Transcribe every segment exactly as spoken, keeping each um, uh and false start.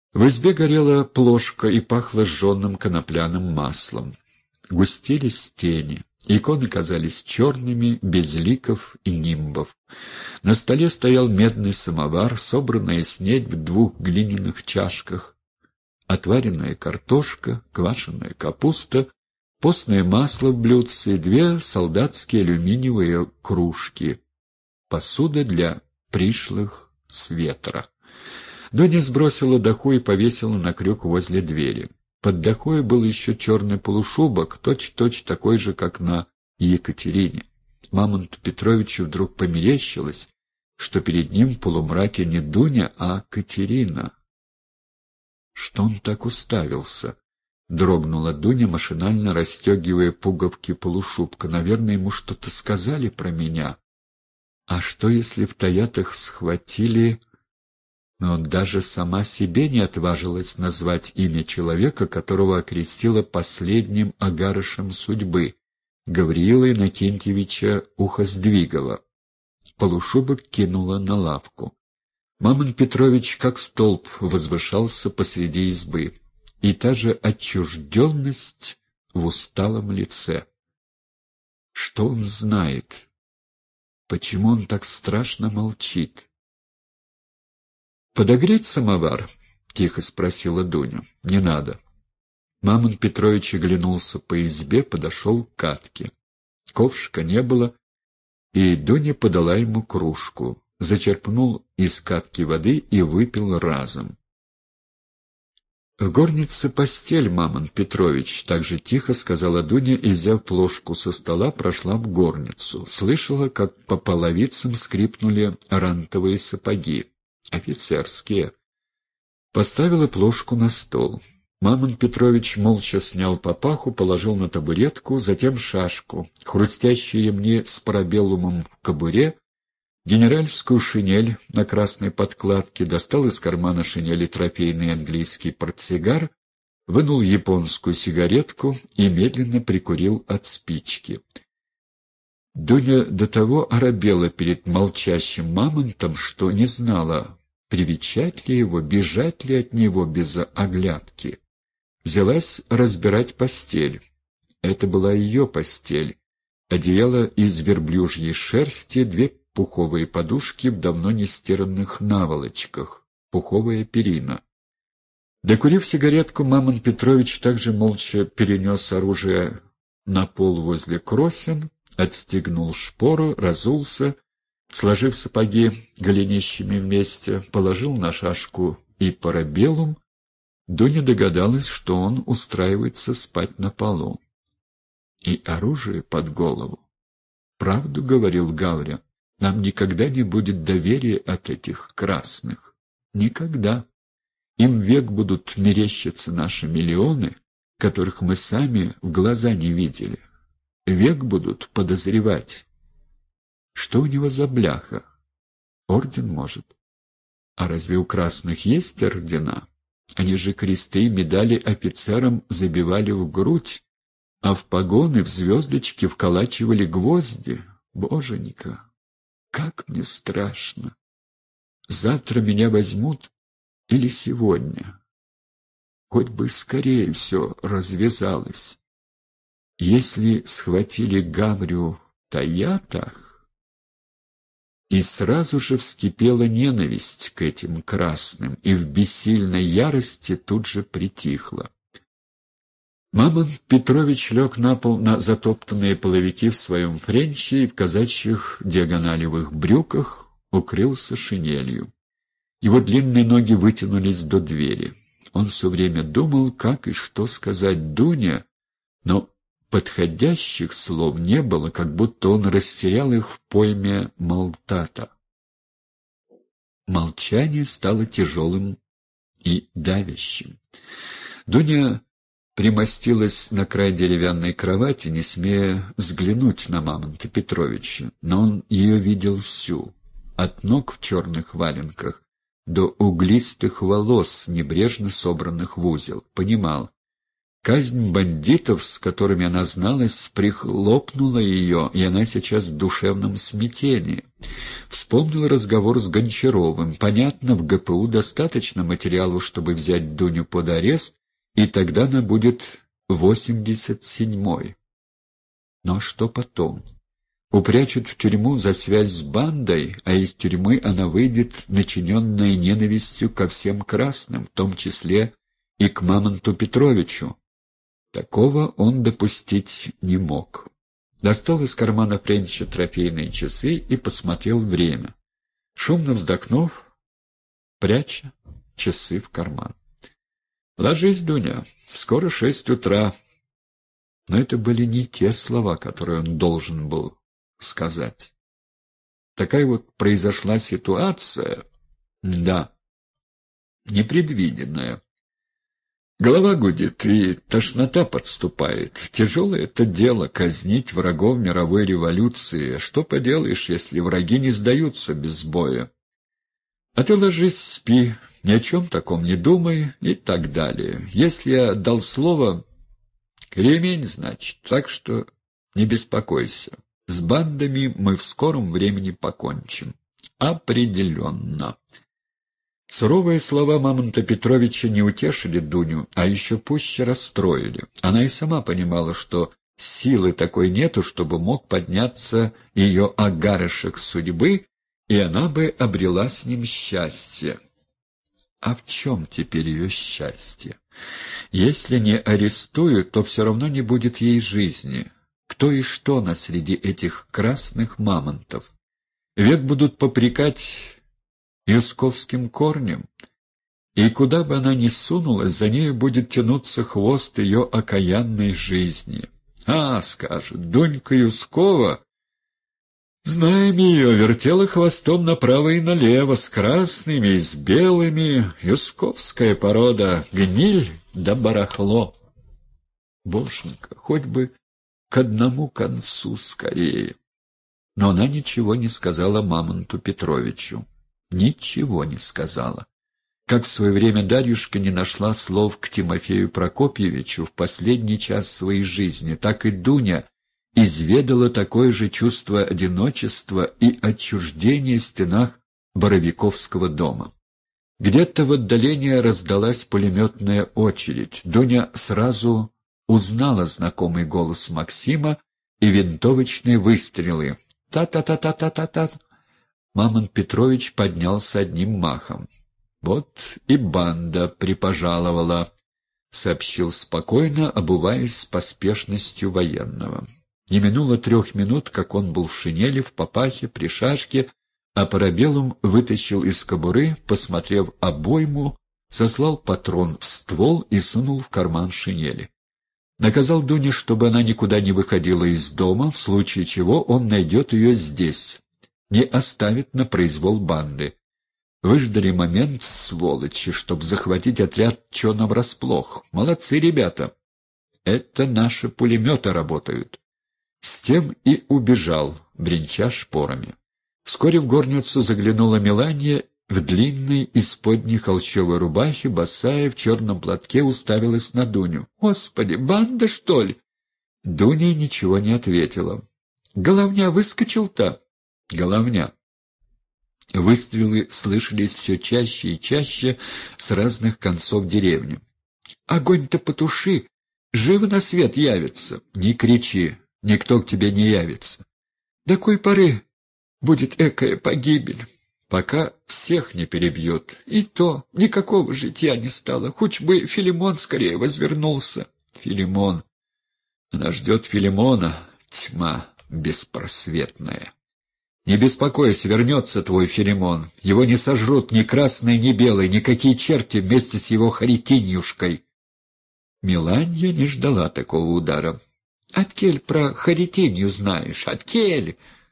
В избе горела плошка и пахло жженым конопляным маслом. Густились тени, иконы казались черными, без ликов и нимбов. На столе стоял медный самовар, собранная снедь в двух глиняных чашках, отваренная картошка, квашеная капуста, постное масло в блюдце и две солдатские алюминиевые кружки, посуда для пришлых с ветра. Дуня сбросила доху и повесила на крюк возле двери. Под дохой был еще черный полушубок, точь-в-точь такой же, как на Екатерине. Мамонту Петровичу вдруг померещилось, что перед ним в полумраке не Дуня, а Катерина. Что он так уставился? Дрогнула Дуня, машинально расстегивая пуговки полушубка. Наверное, ему что-то сказали про меня. А что, если в Таятах схватили... Но даже сама себе не отважилась назвать имя человека, которого окрестила последним агарышем судьбы — Гавриила Иннокентьевича Ухоздвигова. Полушубок кинула на лавку. Мамон Петрович, как столб, возвышался посреди избы, и та же отчужденность в усталом лице. Что он знает? Почему он так страшно молчит? «Подогреть самовар?» — тихо спросила Дуня. «Не надо». Мамон Петрович оглянулся по избе, подошел к катке. Ковшика не было, и Дуня подала ему кружку, зачерпнул из катки воды и выпил разом. «В горнице постель, Мамон Петрович», — так же тихо сказала Дуня и, взяв плошку со стола, прошла в горницу. Слышала, как по половицам скрипнули рантовые сапоги. Офицерские. Поставила плошку на стол. Мамон Петрович молча снял папаху, положил на табуретку, затем шашку, хрустящую ремни с парабеллумом в кобуре, генеральскую шинель на красной подкладке, достал из кармана шинели трофейный английский портсигар, вынул японскую сигаретку и медленно прикурил от спички. Дуня до того оробела перед молчащим мамонтом, что не знала, привечать ли его, бежать ли от него без оглядки. Взялась разбирать постель. Это была ее постель. Одеяло из верблюжьей шерсти, две пуховые подушки в давно нестиранных наволочках, пуховая перина. Докурив сигаретку, Мамон Петрович также молча перенес оружие на пол возле кросен, отстегнул шпору, разулся, сложив сапоги голенищами вместе, положил на шашку и парабеллум. Дуня догадалась, что он устраивается спать на полу. И оружие под голову. Правду говорил Гавря, нам никогда не будет доверия от этих красных. Никогда. Им век будут мерещиться наши миллионы, которых мы сами в глаза не видели. Век будут подозревать. Что у него за бляха? Орден, может. А разве у красных есть ордена? Они же кресты и медали офицерам забивали в грудь, а в погоны, в звездочки вколачивали гвозди. Боженька, как мне страшно! Завтра меня возьмут или сегодня? Хоть бы скорее все развязалось. Если схватили Гаврю в Таятах... И сразу же вскипела ненависть к этим красным, и в бессильной ярости тут же притихла. Мамон Петрович лег на пол на затоптанные половики в своем френче и в казачьих диагоналевых брюках укрылся шинелью. Его длинные ноги вытянулись до двери. Он все время думал, как и что сказать Дуне, но подходящих слов не было, как будто он растерял их в пойме Малтата. Молчание стало тяжелым и давящим. Дуня примостилась на край деревянной кровати, не смея взглянуть на Мамонта Петровича, но он ее видел всю, от ног в черных валенках до углистых волос, небрежно собранных в узел, понимал, Казнь бандитов, с которыми она зналась, прихлопнула ее, и она сейчас в душевном смятении. Вспомнил разговор с Гончаровым. Понятно, в гэ пэ у достаточно материалов, чтобы взять Дуню под арест, и тогда она будет восемьдесят седьмой. Но что потом? Упрячут в тюрьму за связь с бандой, а из тюрьмы она выйдет, начиненная ненавистью ко всем красным, в том числе и к Мамонту Петровичу. Такого он допустить не мог. Достал из кармана Френча трофейные часы и посмотрел время. Шумно вздохнув, пряча часы в карман. «Ложись, Дуня, скоро шесть утра». Но это были не те слова, которые он должен был сказать. Такая вот произошла ситуация, да, непредвиденная. Голова гудит, и тошнота подступает. Тяжелое это дело — казнить врагов мировой революции. Что поделаешь, если враги не сдаются без боя? А ты ложись, спи, ни о чем таком не думай и так далее. Если я дал слово, кремень, значит, так что не беспокойся. С бандами мы в скором времени покончим. Определенно. Суровые слова Мамонта Петровича не утешили Дуню, а еще пуще расстроили. Она и сама понимала, что силы такой нету, чтобы мог подняться ее агарышек судьбы, и она бы обрела с ним счастье. А в чем теперь ее счастье? Если не арестуют, то все равно не будет ей жизни. Кто и что она среди этих красных мамонтов? Век будут попрекать юсковским корнем, и куда бы она ни сунулась, за нею будет тянуться хвост ее окаянной жизни. А, скажет, Дунька Юскова, знаем ее, вертела хвостом направо и налево, с красными и с белыми, юсковская порода, гниль да барахло. Боженька, хоть бы к одному концу скорее. Но она ничего не сказала Мамонту Петровичу. Ничего не сказала. Как в свое время Дарьюшка не нашла слов к Тимофею Прокопьевичу в последний час своей жизни, так и Дуня изведала такое же чувство одиночества и отчуждения в стенах Боровиковского дома. Где-то в отдалении раздалась пулеметная очередь. Дуня сразу узнала знакомый голос Максима и винтовочные выстрелы. Та-та-та-та-та-та-та. Мамонт Петрович поднялся одним махом. «Вот и банда припожаловала», — сообщил спокойно, обуваясь с поспешностью военного. Не минуло трех минут, как он был в шинели, в папахе, при шашке, а парабеллум вытащил из кобуры, посмотрев обойму, сослал патрон в ствол и сунул в карман шинели. Наказал Дуне, чтобы она никуда не выходила из дома, в случае чего он найдет ее здесь. Не оставит на произвол банды. Выждали момент, сволочи, чтоб захватить отряд чё врасплох. Молодцы ребята. Это наши пулеметы работают. С тем и убежал, бренча шпорами. Вскоре в горницу заглянула Меланья в длинной исподней холщовой рубахе, босая, в черном платке, уставилась на Дуню. «Господи, банда, что ли?» Дуня ничего не ответила. «Головня выскочил-то?» «Головня». Выстрелы слышались все чаще и чаще с разных концов деревни. «Огонь-то потуши! Живо на свет явится!» «Не кричи, никто к тебе не явится!» «До кой поры будет экая погибель?» «Пока всех не перебьют. И то никакого житья не стало. Хоть бы Филимон скорее возвернулся». «Филимон! Она ждет Филимона, тьма беспросветная». «Не беспокойся, вернется твой Филимон. Его не сожрут ни красные, ни белые, никакие черти вместе с его Харитиньюшкой». Меланья не ждала такого удара. «Откель про Харитинью знаешь? Откель?»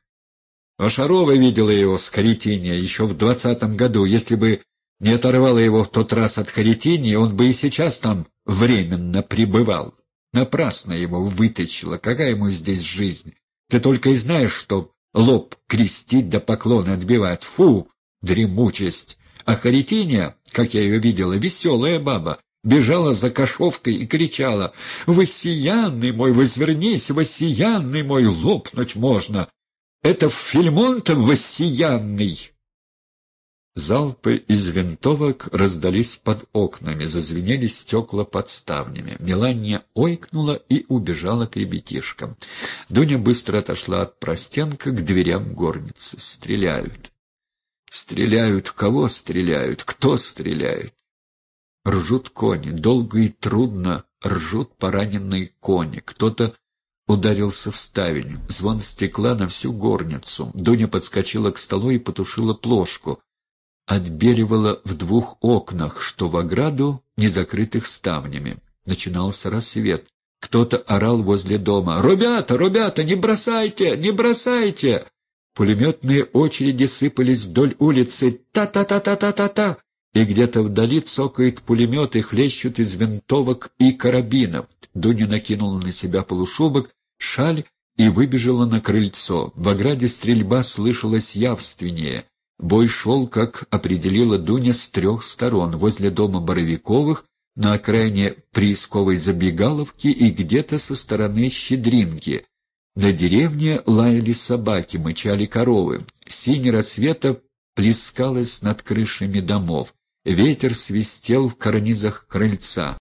Вашарова видела его с Харитинья еще в двадцатом году. Если бы не оторвала его в тот раз от Харитиньи, он бы и сейчас там временно пребывал. Напрасно его вытащила. Какая ему здесь жизнь? Ты только и знаешь, что лоб крестить да поклоны отбивать. Фу, дремучесть! А Харитинья, как я ее видела, веселая баба. бежала за кошовкой и кричала: «Воссиянный мой, возвернись, воссиянный мой, лопнуть можно! Это Фильмонтов воссиянный!» Залпы из винтовок раздались под окнами, зазвенели стекла под ставнями. Мелания ойкнула и убежала к ребятишкам. Дуня быстро отошла от простенка к дверям горницы. Стреляют. Стреляют. Кого стреляют? Кто стреляет? Ржут кони. Долго и трудно ржут пораненные кони. Кто-то ударился в ставень. Звон стекла на всю горницу. Дуня подскочила к столу и потушила плошку. Отбеливала в двух окнах, что в ограду, не закрытых ставнями. Начинался рассвет. Кто-то орал возле дома: «Ребята, ребята, не бросайте, не бросайте!» Пулеметные очереди сыпались вдоль улицы. Та-та-та-та-та-та-та! И где-то вдали цокают пулеметы, хлещут из винтовок и карабинов. Дуня накинула на себя полушубок, шаль и выбежала на крыльцо. В ограде стрельба слышалась явственнее. Бой шел, как определила Дуня, с трех сторон: возле дома Боровиковых, на окраине приисковой забегаловки и где-то со стороны Щедринки. На деревне лаяли собаки, мычали коровы. Синь рассвета плескалась над крышами домов. Ветер свистел в карнизах крыльца.